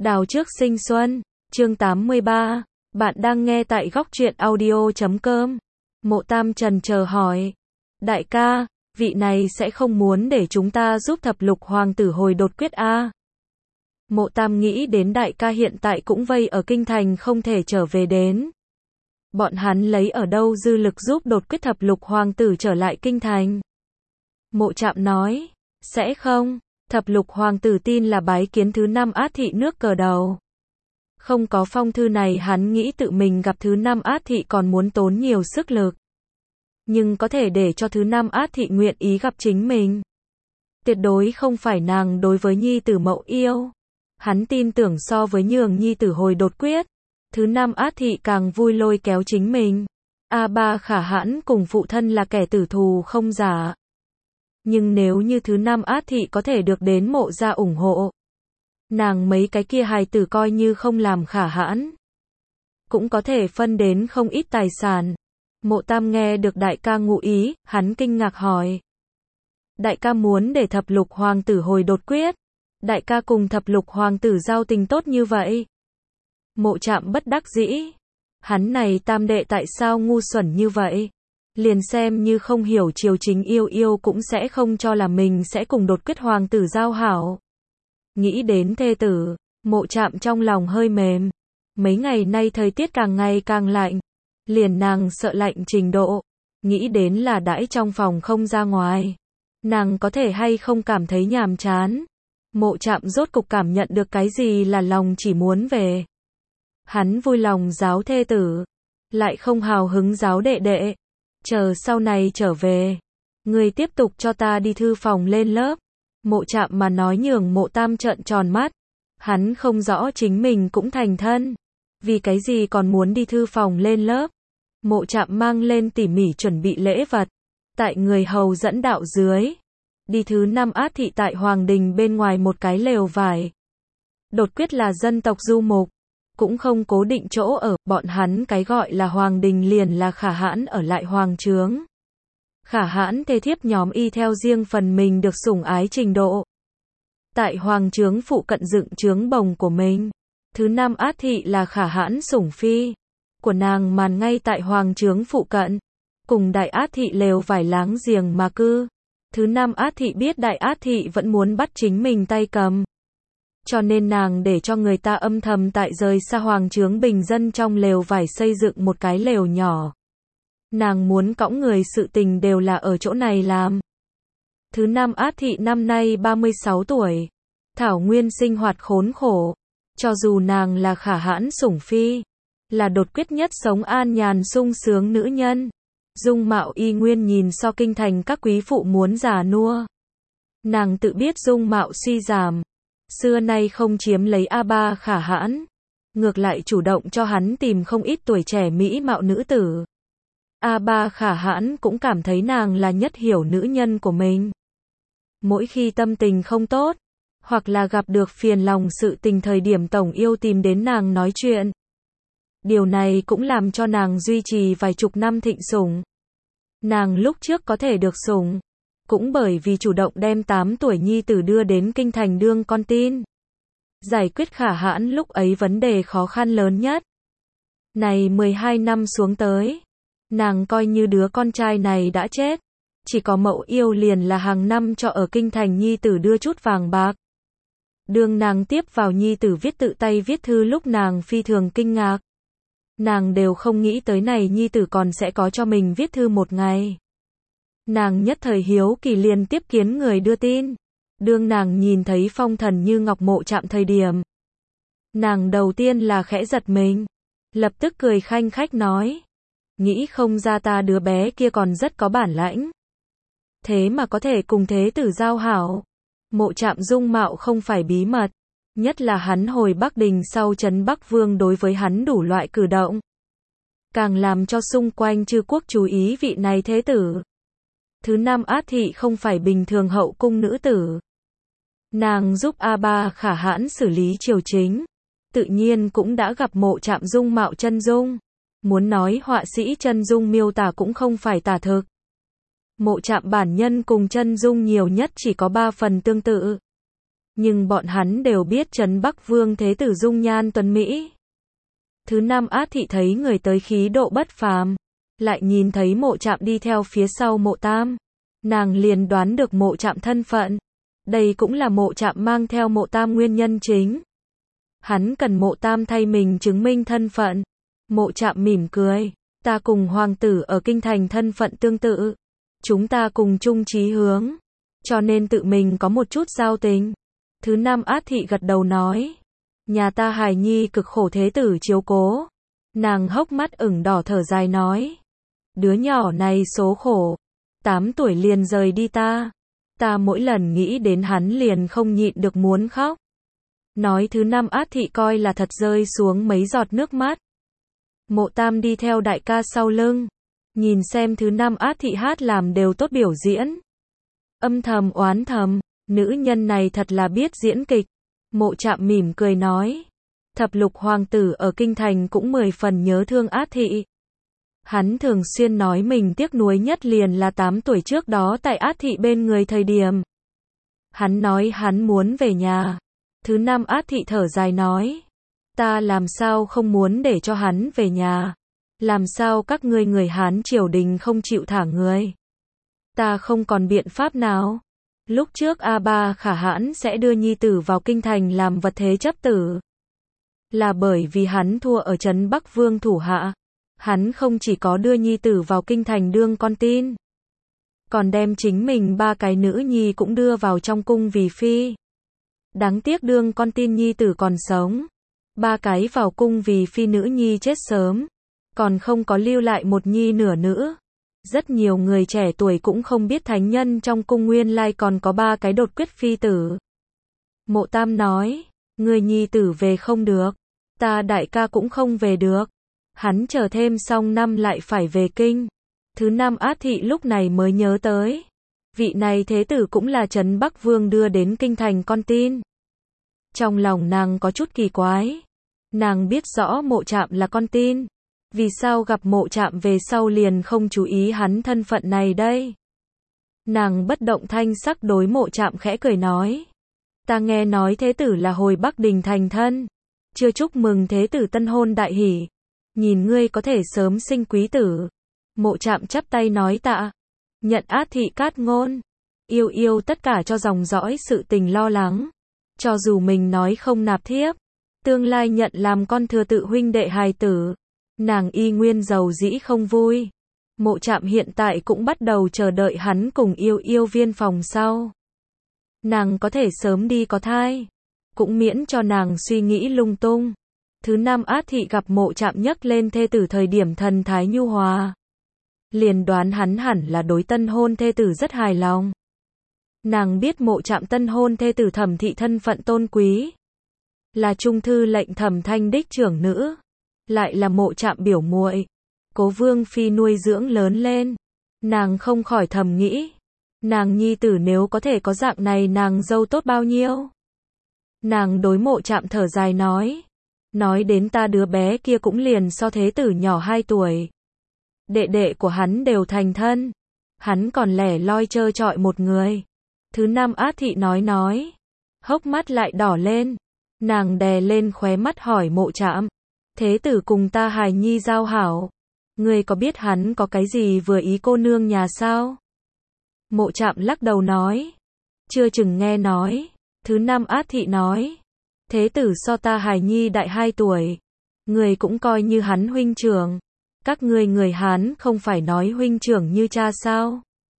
Đào trước sinh xuân, chương 83. Bạn đang nghe tại góc truyện audio.com. Mộ Tam chần chờ hỏi. Đại ca, vị này sẽ không muốn để chúng ta giúp thập lục hoàng tử hồi đột quyết a? Mộ Tam nghĩ đến đại ca hiện tại cũng vây ở kinh thành không thể trở về đến. Bọn hắn lấy ở đâu dư lực giúp đột quyết thập lục hoàng tử trở lại kinh thành? Mộ Trạm nói, sẽ không. Thập lục hoàng tử tin là bái kiến thứ năm Át thị nước cờ đầu. Không có phong thư này hắn nghĩ tự mình gặp thứ năm Át thị còn muốn tốn nhiều sức lực. Nhưng có thể để cho thứ năm Át thị nguyện ý gặp chính mình. Tuyệt đối không phải nàng đối với nhi tử Mậu yêu. Hắn tin tưởng so với nhường nhi tử hồi đột quyết, thứ năm Át thị càng vui lôi kéo chính mình. A3 Khả Hãn cùng phụ thân là kẻ tử thù không giả. Nhưng nếu như thứ năm Át thị có thể được đến Mộ gia ủng hộ, nàng mấy cái kia hài tử coi như không làm Khả Hãn, cũng có thể phân đến không ít tài sản. Mộ Tam nghe được đại ca ngụ ý, hắn kinh ngạc hỏi. Đại ca muốn để thập lục hoàng tử hồi đột quyết? Đại ca cùng thập lục hoàng tử giao tình tốt như vậy? Mộ Trạm bất đắc dĩ. Hắn này tam đệ tại sao ngu xuẩn như vậy? Liền xem như không hiểu triều chính yêu cũng sẽ không cho là mình sẽ cùng đột quyết hoàng tử giao hảo. Nghĩ đến thê tử, Mộ Trạm trong lòng hơi mềm. Mấy ngày nay thời tiết càng ngày càng lạnh. Liền nàng sợ lạnh trình độ. Nghĩ đến là đãi trong phòng không ra ngoài. Nàng có thể hay không cảm thấy nhàm chán. Mộ Trạm rốt cục cảm nhận được cái gì là lòng chỉ muốn về. Hắn vui lòng giáo thê tử, lại không hào hứng giáo đệ đệ. Chờ sau này trở về, ngươi tiếp tục cho ta đi thư phòng lên lớp. Mộ Trạm mà nói nhường Mộ Tam trợn tròn mắt. Hắn không rõ chính mình cũng thành thân, vì cái gì còn muốn đi thư phòng lên lớp. Mộ Trạm mang lên tỉ mỉ chuẩn bị lễ vật, tại người hầu dẫn đạo dưới, đi thứ năm Át thị tại hoàng đình bên ngoài một cái lều vải. Đột quyết là dân tộc du mục, cũng không cố định chỗ ở, bọn hắn cái gọi là hoàng đình liền là Khả Hãn ở lại hoàng trướng. Khả Hãn thê thiếp nhóm y theo riêng phần mình được sủng ái trình độ. Tại hoàng trướng phụ cận dựng trướng bồng của mình. Thứ năm Át thị là Khả Hãn sủng phi của nàng màn ngay tại hoàng trướng phụ cận, cùng Đại Át thị lều vải láng giềng mà cư. Thứ năm Át thị biết Đại Át thị vẫn muốn bắt chính mình tay cầm, cho nên nàng để cho người ta âm thầm tại rời xa hoàng trướng bình dân trong lều vải xây dựng một cái lều nhỏ. Nàng muốn cõng người sự tình đều là ở chỗ này làm. Thứ năm Át thị năm nay 36 tuổi. Thảo nguyên sinh hoạt khốn khổ. Cho dù nàng là Khả Hãn sủng phi, là đột quyết nhất sống an nhàn sung sướng nữ nhân, dung mạo y nguyên nhìn so kinh thành các quý phụ muốn già nua. Nàng tự biết dung mạo suy giảm, xưa nay không chiếm lấy A3 Khả Hãn, ngược lại chủ động cho hắn tìm không ít tuổi trẻ mỹ mạo nữ tử. A3 Khả Hãn cũng cảm thấy nàng là nhất hiểu nữ nhân của mình. Mỗi khi tâm tình không tốt, hoặc là gặp được phiền lòng sự tình thời điểm tổng yêu tìm đến nàng nói chuyện. Điều này cũng làm cho nàng duy trì vài chục năm thịnh sủng. Nàng lúc trước có thể được sủng, cũng bởi vì chủ động đem 8 tuổi nhi tử đưa đến kinh thành đương con tin. Giải quyết Khả Hãn lúc ấy vấn đề khó khăn lớn nhất. Này 12 năm xuống tới, nàng coi như đứa con trai này đã chết. Chỉ có Mậu yêu liền là hàng năm cho ở kinh thành nhi tử đưa chút vàng bạc. Đương nàng tiếp vào nhi tử viết tự tay viết thư lúc nàng phi thường kinh ngạc. Nàng đều không nghĩ tới này nhi tử còn sẽ có cho mình viết thư một ngày. Nàng nhất thời hiếu kỳ liền tiếp kiến người đưa tin. Đương nàng nhìn thấy phong thần như ngọc Mộ Trạm thời điểm, nàng đầu tiên là khẽ giật mình, lập tức cười khanh khách nói. Nghĩ không ra ta đứa bé kia còn rất có bản lãnh. Thế mà có thể cùng thế tử giao hảo. Mộ Trạm dung mạo không phải bí mật, nhất là hắn hồi Bắc Đình sau trấn Bắc Vương đối với hắn đủ loại cử động, càng làm cho xung quanh chư quốc chú ý vị này thế tử. Thứ năm Át thị không phải bình thường hậu cung nữ tử. Nàng giúp A3 Khả Hãn xử lý triều chính, tự nhiên cũng đã gặp Mộ Trạm dung mạo chân dung. Muốn nói họa sĩ chân dung miêu tả cũng không phải tả thực. Mộ Trạm bản nhân cùng chân dung nhiều nhất chỉ có 3 phần tương tự. Nhưng bọn hắn đều biết Trấn Bắc Vương Thế Tử dung nhan tuấn Mỹ. Thứ năm Át Thị thấy người tới khí độ bất phàm, lại nhìn thấy Mộ Trạm đi theo phía sau Mộ Tam. Nàng liền đoán được Mộ Trạm thân phận. Đây cũng là Mộ Trạm mang theo Mộ Tam nguyên nhân chính. Hắn cần Mộ Tam thay mình chứng minh thân phận. Mộ Trạm mỉm cười. Ta cùng hoàng tử ở kinh thành thân phận tương tự. Chúng ta cùng chung chí hướng. Cho nên tự mình có một chút giao tình. Thứ năm Át Thị gật đầu nói. Nhà ta hài nhi cực khổ thế tử chiếu cố. Nàng hốc mắt ửng đỏ thở dài nói. Đứa nhỏ này số khổ. 8 tuổi liền rời đi ta. Ta mỗi lần nghĩ đến hắn liền không nhịn được muốn khóc. Nói thứ năm Át Thị coi là thật rơi xuống mấy giọt nước mắt. Mộ Tam đi theo đại ca sau lưng. Nhìn xem thứ năm Át Thị hát làm đều tốt biểu diễn. Âm thầm oán thầm, nữ nhân này thật là biết diễn kịch. Mộ Trạm mỉm cười nói. Thập lục hoàng tử ở kinh thành cũng 10 phần nhớ thương Át Thị. Hắn thường xuyên nói mình tiếc nuối nhất liền là 8 tuổi trước đó tại Át Thị bên người thời điểm. Hắn nói hắn muốn về nhà. Thứ năm Át Thị thở dài nói. Ta làm sao không muốn để cho hắn về nhà. Làm sao các ngươi người Hán triều đình không chịu thả người. Ta không còn biện pháp nào. Lúc trước A3 Khả Hãn sẽ đưa nhi tử vào kinh thành làm vật thế chấp tử. Là bởi vì hắn thua ở Trấn Bắc Vương thủ hạ. Hắn không chỉ có đưa nhi tử vào kinh thành đương con tin. Còn đem chính mình 3 cái nữ nhi cũng đưa vào trong cung vì phi. Đáng tiếc đương con tin nhi tử còn sống. 3 cái vào cung vì phi nữ nhi chết sớm. Còn không có lưu lại một nhi nửa nữ. Rất nhiều người trẻ tuổi cũng không biết thánh nhân trong cung nguyên lai còn có 3 cái đột quyết phi tử. Mộ Tam nói, người nhi tử về không được. Ta đại ca cũng không về được. Hắn chờ thêm xong năm lại phải về kinh. Thứ năm Át Thị lúc này mới nhớ tới. Vị này thế tử cũng là Trấn Bắc Vương đưa đến kinh thành con tin. Trong lòng nàng có chút kỳ quái. Nàng biết rõ Mộ Trạm là con tin. Vì sao gặp Mộ Trạm về sau liền không chú ý hắn thân phận này đây? Nàng bất động thanh sắc đối Mộ Trạm khẽ cười nói. Ta nghe nói thế tử là hồi Bắc Đình thành thân. Chưa chúc mừng thế tử tân hôn đại hỷ. Nhìn ngươi có thể sớm sinh quý tử. Mộ Trạm chắp tay nói tạ. Nhận Át Thị cát ngôn. Yêu yêu tất cả cho dòng dõi sự tình lo lắng. Cho dù mình nói không nạp thiếp. Tương lai nhận làm con thừa tự huynh đệ hài tử. Nàng y nguyên giàu dĩ không vui. Mộ Trạm hiện tại cũng bắt đầu chờ đợi hắn cùng yêu yêu viên phòng sau. Nàng có thể sớm đi có thai. Cũng miễn cho nàng suy nghĩ lung tung. Thứ năm Át Thị gặp Mộ Trạm nhấc lên thê tử thời điểm thần thái nhu hòa. Liền đoán hắn hẳn là đối tân hôn thê tử rất hài lòng. Nàng biết Mộ Trạm tân hôn thê tử Thẩm Thị thân phận tôn quý. Là trung thư lệnh Thẩm Thanh đích trưởng nữ. Lại là Mộ Trạm biểu muội. Cố Vương phi nuôi dưỡng lớn lên. Nàng không khỏi thầm nghĩ. Nàng nhi tử nếu có thể có dạng này nàng dâu tốt bao nhiêu. Nàng đối Mộ Trạm thở dài nói. Nói đến ta đứa bé kia cũng liền so thế tử nhỏ 2 tuổi. Đệ đệ của hắn đều thành thân. Hắn còn lẻ loi trơ trọi một người. Thứ năm Át Thị nói. Hốc mắt lại đỏ lên. Nàng đè lên khóe mắt hỏi Mộ Trạm. Thế tử cùng ta hài nhi giao hảo. Ngươi có biết hắn có cái gì vừa ý cô nương nhà sao? Mộ Trạm lắc đầu nói. Chưa chừng nghe nói. Thứ năm Át Thị nói. Thế tử so ta hài nhi đại 2 tuổi. Người cũng coi như hắn huynh trưởng. Các ngươi người Hán không phải nói huynh trưởng như cha sao?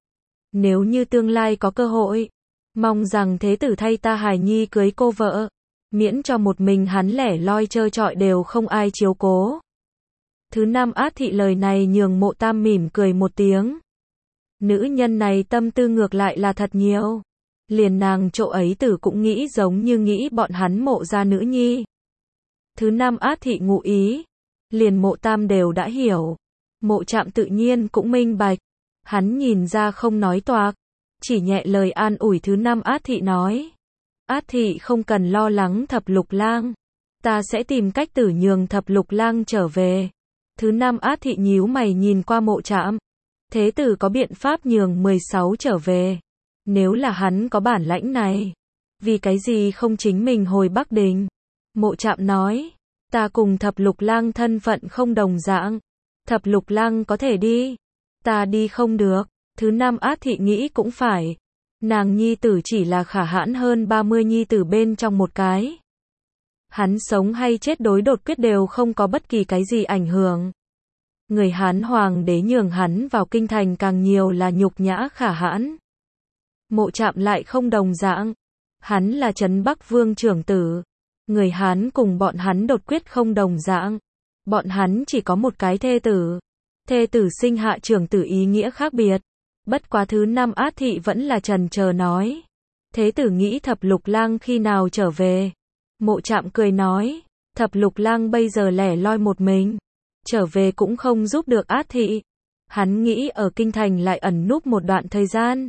Nếu như tương lai có cơ hội. Mong rằng thế tử thay ta hài nhi cưới cô vợ. Miễn cho một mình hắn lẻ loi trơ trọi đều không ai chiếu cố. Thứ năm Át Thị lời này nhường Mộ Tam mỉm cười một tiếng. Nữ nhân này tâm tư ngược lại là thật nhiều. Liền nàng chỗ ấy tử cũng nghĩ giống như nghĩ bọn hắn Mộ gia nữ nhi. Thứ năm Át Thị ngụ ý. Liền Mộ Tam đều đã hiểu. Mộ Trạm tự nhiên cũng minh bạch. Hắn nhìn ra không nói toạc. Chỉ nhẹ lời an ủi thứ năm Át Thị nói. Át Thị không cần lo lắng Thập Lục Lang. Ta sẽ tìm cách tử nhường Thập Lục Lang trở về. Thứ năm Át Thị nhíu mày nhìn qua Mộ Trạm. Thế tử có biện pháp nhường 16 trở về. Nếu là hắn có bản lãnh này. vì cái gì không chính mình hồi Bắc Đình? Mộ Trạm nói, ta cùng Thập Lục Lang thân phận không đồng dạng. Thập Lục Lang có thể đi, ta đi không được. Thứ Nam Át Thị nghĩ cũng phải. Nàng nhi tử chỉ là khả hãn hơn 30 nhi tử bên trong một cái. Hắn sống hay chết đối đột quyết đều không có bất kỳ cái gì ảnh hưởng. Người Hán hoàng đế nhường hắn vào kinh thành càng nhiều là nhục nhã khả hãn. Mộ Trạm lại không đồng dạng. Hắn là Trấn Bắc Vương trưởng tử. Người Hán cùng bọn hắn đột quyết không đồng dạng. Bọn hắn chỉ có một cái thê tử. Thê tử sinh hạ trưởng tử ý nghĩa khác biệt. Bất quá Thứ Nam Át Thị vẫn là chần chờ nói. Thế tử nghĩ Thập Lục Lang khi nào trở về? Mộ Trạm cười nói, Thập Lục Lang bây giờ lẻ loi một mình. Trở về cũng không giúp được Át Thị. Hắn nghĩ ở kinh thành lại ẩn núp một đoạn thời gian.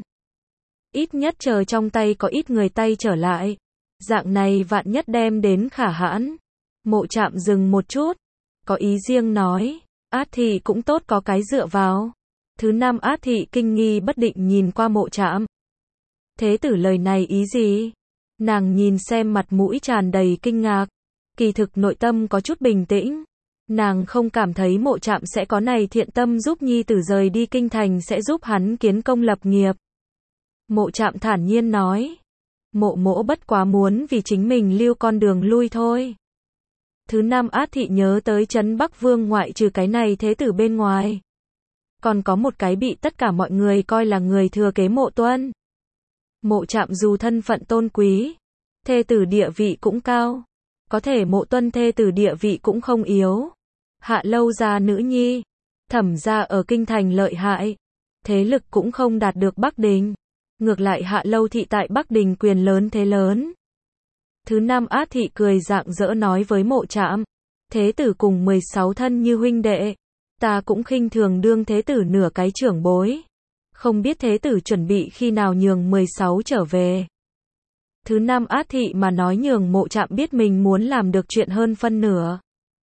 Ít nhất chờ trong tay có ít người tay trở lại. Dạng này vạn nhất đem đến khả hãn. Mộ Trạm dừng một chút. Có ý riêng nói, Át Thị cũng tốt có cái dựa vào. Thứ Nam Át Thị kinh nghi bất định nhìn qua Mộ Trạm. Thế tử lời này ý gì? Nàng nhìn xem mặt mũi tràn đầy kinh ngạc. Kỳ thực nội tâm có chút bình tĩnh. Nàng không cảm thấy Mộ Trạm sẽ có này thiện tâm giúp nhi tử rời đi kinh thành sẽ giúp hắn kiến công lập nghiệp. Mộ Trạm thản nhiên nói. Mộ mỗ bất quá muốn vì chính mình lưu con đường lui thôi. Thứ Nam Át Thị nhớ tới Trấn Bắc Vương ngoại trừ cái này thế tử bên ngoài. Còn có một cái bị tất cả mọi người coi là người thừa kế Mộ Tuân. Mộ Trạm dù thân phận tôn quý, thê tử địa vị cũng cao. Có thể Mộ Tuân thê tử địa vị cũng không yếu. Hạ Lâu gia nữ nhi, Thẩm gia ở kinh thành lợi hại. Thế lực cũng không đạt được Bắc Đình. Ngược lại Hạ Lâu thị tại Bắc Đình quyền lớn thế lớn. Thứ Nam Át Thị cười rạng rỡ nói với Mộ Trạm. Thế tử cùng 16 thân như huynh đệ. Ta cũng khinh thường đương thế tử nửa cái trưởng bối. Không biết thế tử chuẩn bị khi nào nhường 16 trở về. Thứ Nam Át Thị mà nói nhường Mộ Trạm biết mình muốn làm được chuyện hơn phân nửa.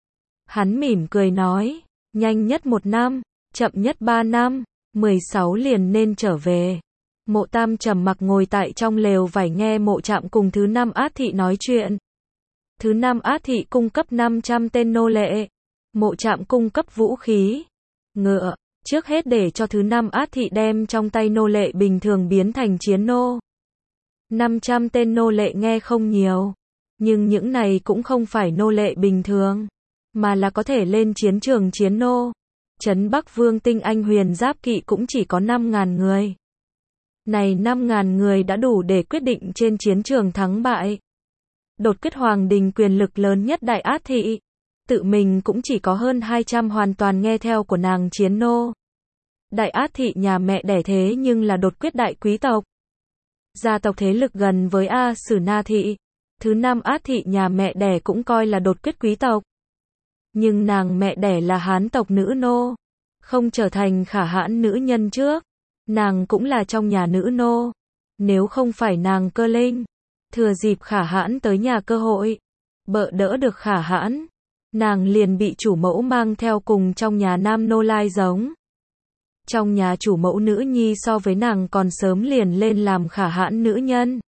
Hắn mỉm cười nói, nhanh nhất 1 năm, chậm nhất 3 năm, 16 liền nên trở về. Mộ Tam trầm mặc ngồi tại trong lều vải nghe Mộ Trạm cùng Thứ Nam Át Thị nói chuyện. Thứ Nam Át Thị cung cấp 500 tên nô lệ. Mộ Trạm cung cấp vũ khí, ngựa, trước hết để cho Thứ Nam Át Thị đem trong tay nô lệ bình thường biến thành chiến nô. 500 tên nô lệ nghe không nhiều, nhưng những này cũng không phải nô lệ bình thường, mà là có thể lên chiến trường chiến nô. Trấn Bắc Vương tinh anh huyền giáp kỵ cũng chỉ có 5.000 người. Này 5.000 người đã đủ để quyết định trên chiến trường thắng bại. Đột quyết hoàng đình quyền lực lớn nhất Đại Át Thị. Tự mình cũng chỉ có hơn 200 hoàn toàn nghe theo của nàng chiến nô. Đại Át Thị nhà mẹ đẻ thế nhưng là đột quyết đại quý tộc. Gia tộc thế lực gần với A Sử Na Thị. Thứ Nam Át Thị nhà mẹ đẻ cũng coi là đột quyết quý tộc. Nhưng nàng mẹ đẻ là Hán tộc nữ nô. Không trở thành khả hãn nữ nhân trước. Nàng cũng là trong nhà nữ nô. Nếu không phải nàng cơ linh. Thừa dịp khả hãn tới nhà cơ hội. Bợ đỡ được khả hãn. Nàng liền bị chủ mẫu mang theo cùng trong nhà nam nô lai giống. Trong nhà chủ mẫu nữ nhi so với nàng còn sớm liền lên làm khả hãn nữ nhân.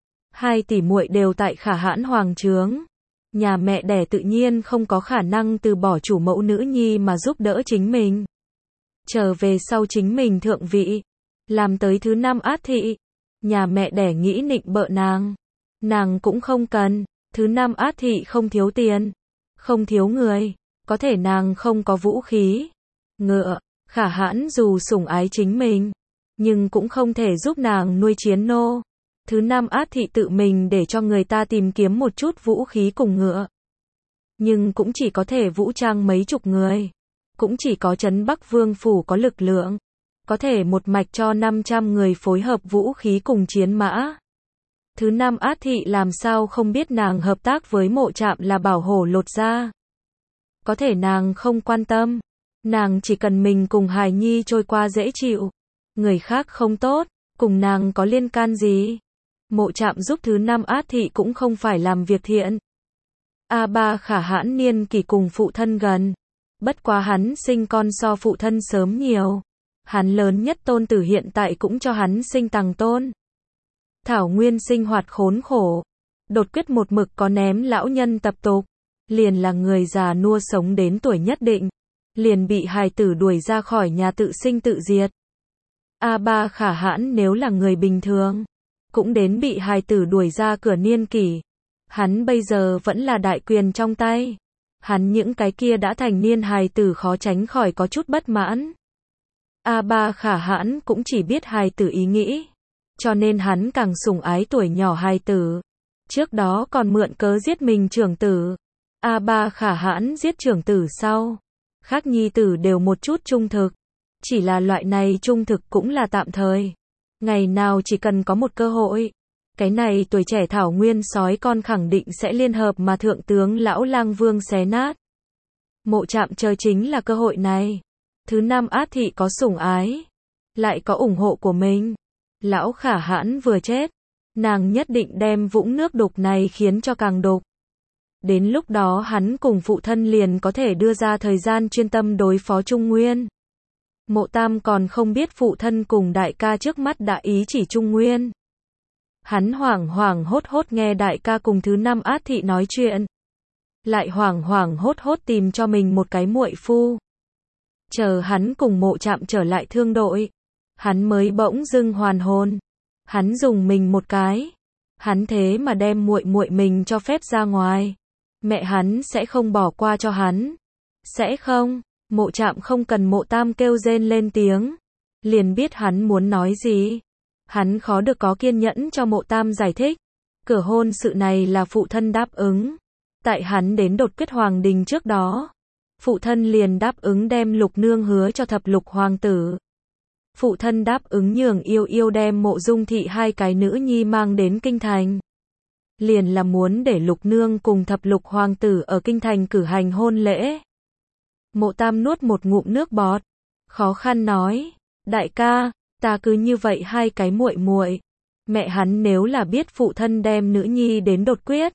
2 tỷ muội đều tại khả hãn hoàng trướng. Nhà mẹ đẻ tự nhiên không có khả năng từ bỏ chủ mẫu nữ nhi mà giúp đỡ chính mình. Trở về sau chính mình thượng vị. Làm tới Thứ Nam Át Thị. Nhà mẹ đẻ nghĩ nịnh bợ nàng. Nàng cũng không cần. Thứ Nam Át Thị không thiếu tiền. Không thiếu người. Có thể nàng không có vũ khí. Ngựa. Khả hãn dù sủng ái chính mình. Nhưng cũng không thể giúp nàng nuôi chiến nô. Thứ Nam Át Thị tự mình để cho người ta tìm kiếm một chút vũ khí cùng ngựa. Nhưng cũng chỉ có thể vũ trang mấy chục người. Cũng chỉ có Trấn Bắc Vương phủ có lực lượng. Có thể một mạch cho 500 người phối hợp vũ khí cùng chiến mã. Thứ Nam Át Thị làm sao không biết nàng hợp tác với Mộ Trạm là bảo hổ lột da. Có thể nàng không quan tâm. Nàng chỉ cần mình cùng hài nhi trôi qua dễ chịu. Người khác không tốt, cùng nàng có liên can gì. Mộ Trạm giúp Thứ Nam Át Thị cũng không phải làm việc thiện. A3 khả hãn niên kỷ cùng phụ thân gần. Bất quá hắn sinh con so phụ thân sớm nhiều. Hắn lớn nhất tôn tử hiện tại cũng cho hắn sinh tằng tôn. Thảo Nguyên sinh hoạt khốn khổ. Đột quyết một mực có ném lão nhân tập tục. Liền là người già nua sống đến tuổi nhất định. Liền bị hài tử đuổi ra khỏi nhà tự sinh tự diệt. A Ba Khả Hãn nếu là người bình thường, cũng đến bị hài tử đuổi ra cửa niên kỷ. Hắn bây giờ vẫn là đại quyền trong tay. Hắn những cái kia đã thành niên hài tử khó tránh khỏi có chút bất mãn. A Ba Khả Hãn cũng chỉ biết hài tử ý nghĩ. Cho nên hắn càng sủng ái tuổi nhỏ hài tử. Trước đó còn mượn cớ giết mình trưởng tử. A Ba Khả Hãn giết trưởng tử sau. Khác nhi tử đều một chút trung thực. Chỉ là loại này trung thực cũng là tạm thời. Ngày nào chỉ cần có một cơ hội. Cái này tuổi trẻ Thảo Nguyên sói con khẳng định sẽ liên hợp mà thượng tướng lão lang vương xé nát. Mộ Trạm chờ chính là cơ hội này. Thứ năm Át Thị có sủng ái. Lại có ủng hộ của mình. Lão Khả Hãn vừa chết. Nàng nhất định đem vũng nước đục này khiến cho càng đục. Đến lúc đó hắn cùng phụ thân liền có thể đưa ra thời gian chuyên tâm đối phó Trung Nguyên. Mộ Tam còn không biết phụ thân cùng đại ca trước mắt đã ý chỉ Trung Nguyên. Hắn hoảng hoảng hốt hốt nghe đại ca cùng thứ năm Át Thị nói chuyện. Lại hoảng hoảng hốt hốt tìm cho mình một cái muội phu. Chờ hắn cùng Mộ Trạm trở lại thương đội. Hắn mới bỗng dưng hoàn hồn. Hắn dùng mình một cái. Hắn thế mà đem muội muội mình cho phép ra ngoài. Mẹ hắn sẽ không bỏ qua cho hắn. Sẽ không. Mộ Trạm không cần Mộ Tam kêu rên lên tiếng. Liền biết hắn muốn nói gì. Hắn khó được có kiên nhẫn cho Mộ Tam giải thích. Cửa hôn sự này là phụ thân đáp ứng. Tại hắn đến đột quyết hoàng đình trước đó. Phụ thân liền đáp ứng đem Lục Nương hứa cho thập lục hoàng tử. Phụ thân đáp ứng nhường Yêu Yêu đem Mộ Dung Thị hai cái nữ nhi mang đến kinh thành. Liền là muốn để Lục Nương cùng thập lục hoàng tử ở kinh thành cử hành hôn lễ. Mộ Tam nuốt một ngụm nước bọt. Khó khăn nói. Đại ca, ta cứ như vậy hai cái muội muội. Mẹ hắn nếu là biết phụ thân đem nữ nhi đến đột quyết.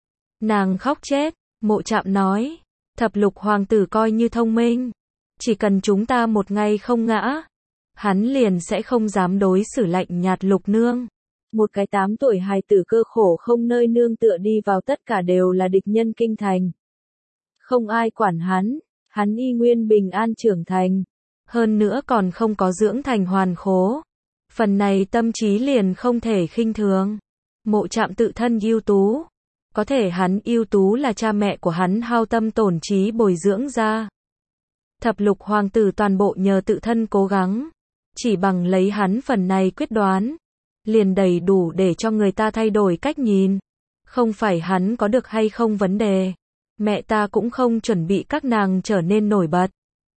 Nàng khóc chết. Mộ Trạm nói. Thập lục hoàng tử coi như thông minh. Chỉ cần chúng ta một ngày không ngã. Hắn liền sẽ không dám đối xử lạnh nhạt Lục Nương. Một cái 8 tuổi hài tử cơ khổ không nơi nương tựa đi vào tất cả đều là địch nhân kinh thành. Không ai quản hắn. Hắn y nguyên bình an trưởng thành. Hơn nữa còn không có dưỡng thành hoàn khố. Phần này tâm trí liền không thể khinh thường. Mộ Trạm tự thân ưu tú. Có thể hắn ưu tú là cha mẹ của hắn hao tâm tổn trí bồi dưỡng ra. Thập lục hoàng tử toàn bộ nhờ tự thân cố gắng. Chỉ bằng lấy hắn phần này quyết đoán. Liền đầy đủ để cho người ta thay đổi cách nhìn. Không phải hắn có được hay không vấn đề. Mẹ ta cũng không chuẩn bị các nàng trở nên nổi bật.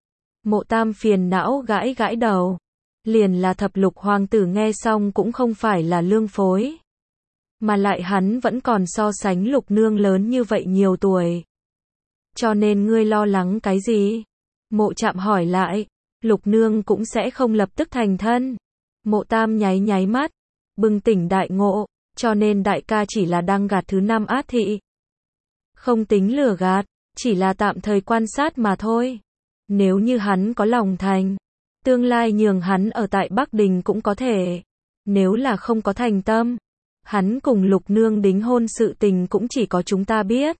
Mộ Tam phiền não gãi gãi đầu. Liền là thập lục hoàng tử nghe xong cũng không phải là lương phối. Mà lại hắn vẫn còn so sánh Lục Nương lớn như vậy nhiều tuổi. Cho nên ngươi lo lắng cái gì? Mộ Trạm hỏi lại. Lục Nương cũng sẽ không lập tức thành thân. Mộ Tam nháy nháy mắt. Bừng tỉnh đại ngộ. Cho nên đại ca chỉ là đang gạt thứ năm Át Thị. Không tính lừa gạt. Chỉ là tạm thời quan sát mà thôi. Nếu như hắn có lòng thành. Tương lai nhường hắn ở tại Bắc Đình cũng có thể. Nếu là không có thành tâm. Hắn cùng Lục Nương đính hôn sự tình cũng chỉ có chúng ta biết.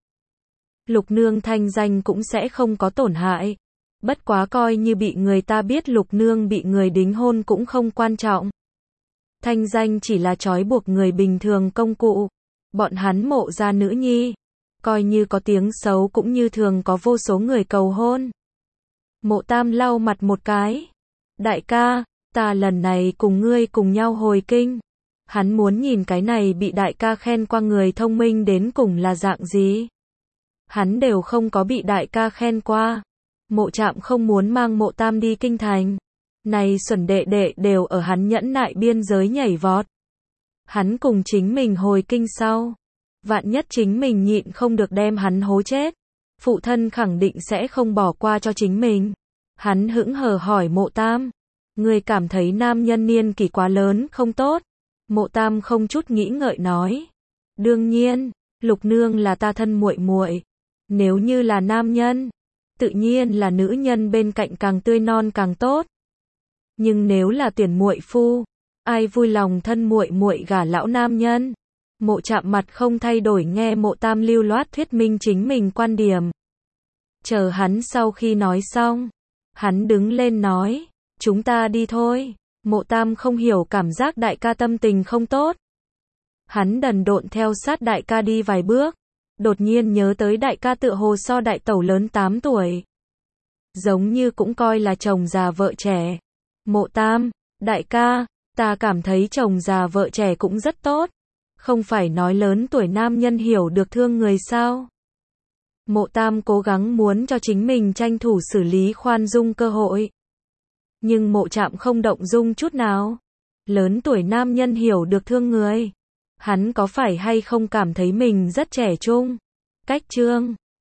Lục Nương thanh danh cũng sẽ không có tổn hại. Bất quá coi như bị người ta biết Lục Nương bị người đính hôn cũng không quan trọng. Thanh danh chỉ là trói buộc người bình thường công cụ. Bọn hắn Mộ gia nữ nhi. Coi như có tiếng xấu cũng như thường có vô số người cầu hôn. Mộ Tam lau mặt một cái. Đại ca, ta lần này cùng ngươi cùng nhau hồi kinh. Hắn muốn nhìn cái này bị đại ca khen qua người thông minh đến cùng là dạng gì. Hắn đều không có bị đại ca khen qua. Mộ Trạm không muốn mang Mộ Tam đi kinh thành. Này xuẩn đệ đệ đều ở hắn nhẫn nại biên giới nhảy vọt. Hắn cùng chính mình hồi kinh sau. Vạn nhất chính mình nhịn không được đem hắn hố chết. Phụ thân khẳng định sẽ không bỏ qua cho chính mình. Hắn hững hờ hỏi Mộ Tam. Người cảm thấy nam nhân niên kỷ quá lớn không tốt. Mộ Tam không chút nghĩ ngợi nói. Đương nhiên, Lục Nương là ta thân muội muội. Nếu như là nam nhân, tự nhiên là nữ nhân bên cạnh càng tươi non càng tốt. Nhưng nếu là tuyển muội phu, ai vui lòng thân muội muội gả lão nam nhân. Mộ Trạm mặt không thay đổi nghe Mộ Tam lưu loát thuyết minh chính mình quan điểm. Chờ hắn sau khi nói xong, hắn đứng lên nói, chúng ta đi thôi. Mộ Tam không hiểu cảm giác đại ca tâm tình không tốt. Hắn đần độn theo sát đại ca đi vài bước, đột nhiên nhớ tới đại ca tựa hồ so đại tẩu lớn 8 tuổi. Giống như cũng coi là chồng già vợ trẻ. Mộ Tam, đại ca, ta cảm thấy chồng già vợ trẻ cũng rất tốt. Không phải nói lớn tuổi nam nhân hiểu được thương người sao? Mộ Tam cố gắng muốn cho chính mình tranh thủ xử lý khoan dung cơ hội. Nhưng Mộ Trạm không động dung chút nào. Lớn tuổi nam nhân hiểu được thương người. Hắn có phải hay không cảm thấy mình rất trẻ trung? Cách chương